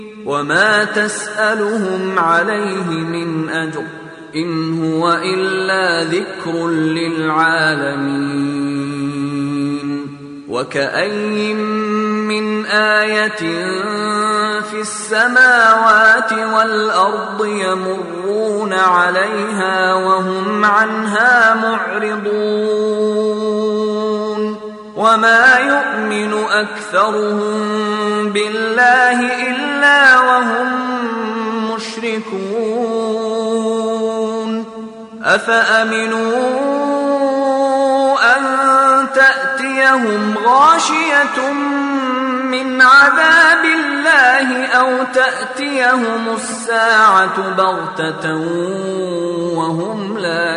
وما تسألهم عليه من أجر إن هو إلا ذكر للعالمين. وكأين من آية في السماوات والأرض يمرون عليها وهم عنها معرضون وما يؤمن أكثرهم بالله إلا وهم مشركون. أفأمنوا أن تأتيهم غاشية من عذاب الله أو تأتيهم الساعة بغتة وهم لا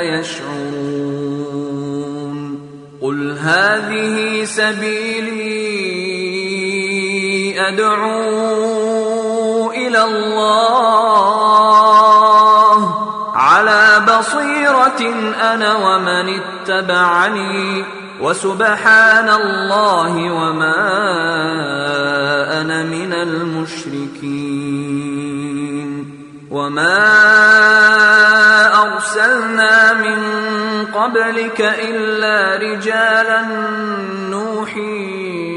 يشعرون. قل هذه سبيلي أدعو إلى الله على بصيرة أنا ومن اتبعني وسبحان الله وما أنا من المشركين. وما أرسلنا من قبلك إلا رجالا نوحي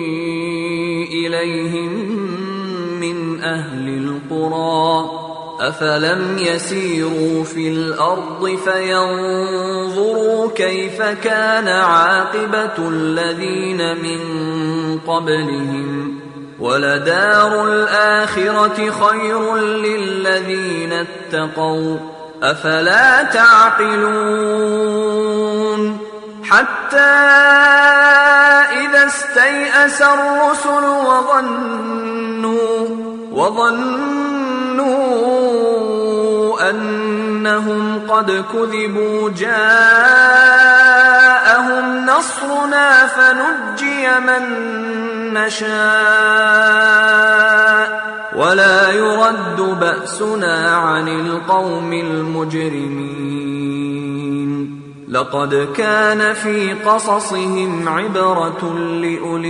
إليهم من أهل القرى أفلم يسيروا في الأرض فينظروا كيف كان عاقبة الذين من قبلهم ولدار الآخرة خير للذين اتقوا أفلا تعقلون. حتى إذا استيأس الرسل وظنوا أنهم قد كذبوا جاءهم نصرنا فنجي من نشاء ولا يرد بأسنا عن القوم المجرمين. لقد كان في قصصهم عبرة لأولي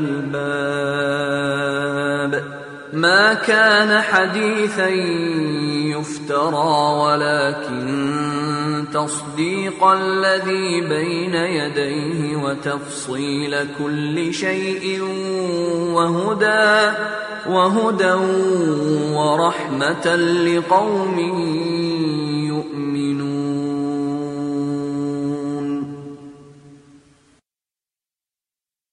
الألباب ما كان حديثا يفترى ولكن تصديق الذي بين يديه وتفصيل كل شيء وهدى ورحمة لقوم